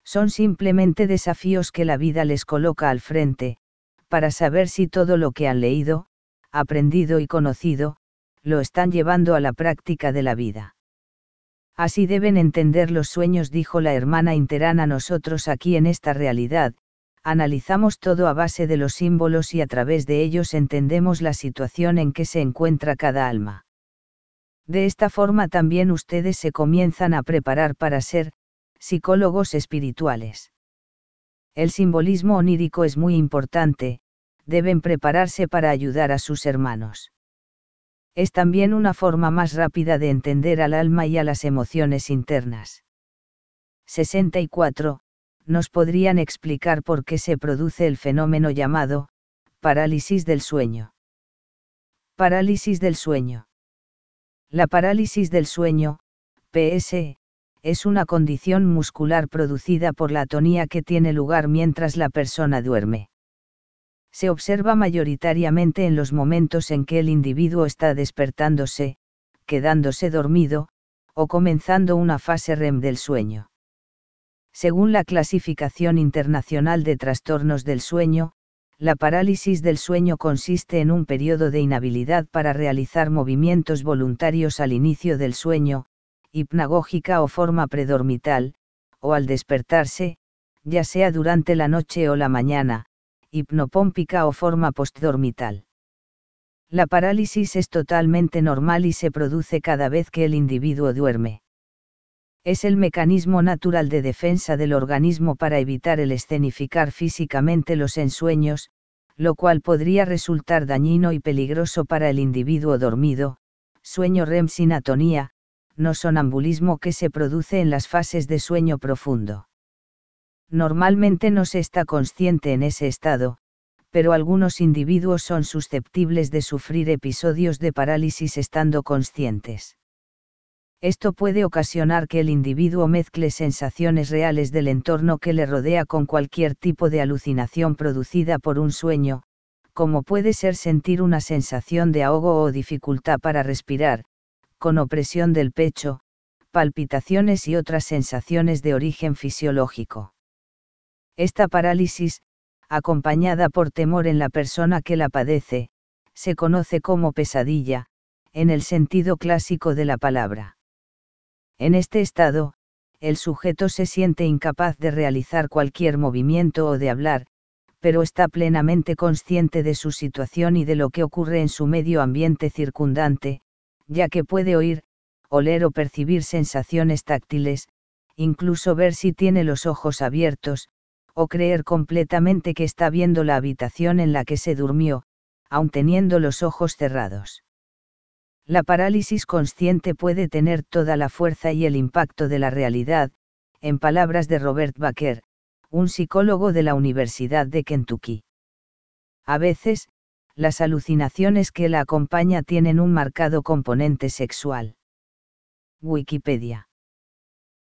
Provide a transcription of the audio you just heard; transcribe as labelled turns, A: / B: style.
A: Son simplemente desafíos que la vida les coloca al frente, para saber si todo lo que han leído, aprendido y conocido, lo están llevando a la práctica de la vida. Así deben entender los sueños, dijo la hermana Interana. Nosotros aquí en esta realidad, analizamos todo a base de los símbolos y a través de ellos entendemos la situación en que se encuentra cada alma. De esta forma también ustedes se comienzan a preparar para ser psicólogos espirituales. El simbolismo onírico es muy importante, deben prepararse para ayudar a sus hermanos. Es también una forma más rápida de entender al alma y a las emociones internas. 64. Nos podrían explicar por qué se produce el fenómeno llamado parálisis del sueño. Parálisis del sueño. La parálisis del sueño, PS, es una condición muscular producida por la atonía que tiene lugar mientras la persona duerme. Se observa mayoritariamente en los momentos en que el individuo está despertándose, quedándose dormido, o comenzando una fase REM del sueño. Según la Clasificación Internacional de Trastornos del Sueño, la parálisis del sueño consiste en un periodo de inhabilidad para realizar movimientos voluntarios al inicio del sueño, hipnagógica o forma predormital, o al despertarse, ya sea durante la noche o la mañana, hipnopómpica o forma postdormital. La parálisis es totalmente normal y se produce cada vez que el individuo duerme. Es el mecanismo natural de defensa del organismo para evitar el escenificar físicamente los ensueños, lo cual podría resultar dañino y peligroso para el individuo dormido, sueño REM sin atonía, no sonambulismo que se produce en las fases de sueño profundo. Normalmente no se está consciente en ese estado, pero algunos individuos son susceptibles de sufrir episodios de parálisis estando conscientes. Esto puede ocasionar que el individuo mezcle sensaciones reales del entorno que le rodea con cualquier tipo de alucinación producida por un sueño, como puede ser sentir una sensación de ahogo o dificultad para respirar, con opresión del pecho, palpitaciones y otras sensaciones de origen fisiológico. Esta parálisis, acompañada por temor en la persona que la padece, se conoce como pesadilla, en el sentido clásico de la palabra. En este estado, el sujeto se siente incapaz de realizar cualquier movimiento o de hablar, pero está plenamente consciente de su situación y de lo que ocurre en su medio ambiente circundante, ya que puede oír, oler o percibir sensaciones táctiles, incluso ver si tiene los ojos abiertos, o creer completamente que está viendo la habitación en la que se durmió, aun teniendo los ojos cerrados. La parálisis consciente puede tener toda la fuerza y el impacto de la realidad, en palabras de Robert Baker, un psicólogo de la Universidad de Kentucky. A veces, las alucinaciones que la acompaña tienen un marcado componente sexual. Wikipedia.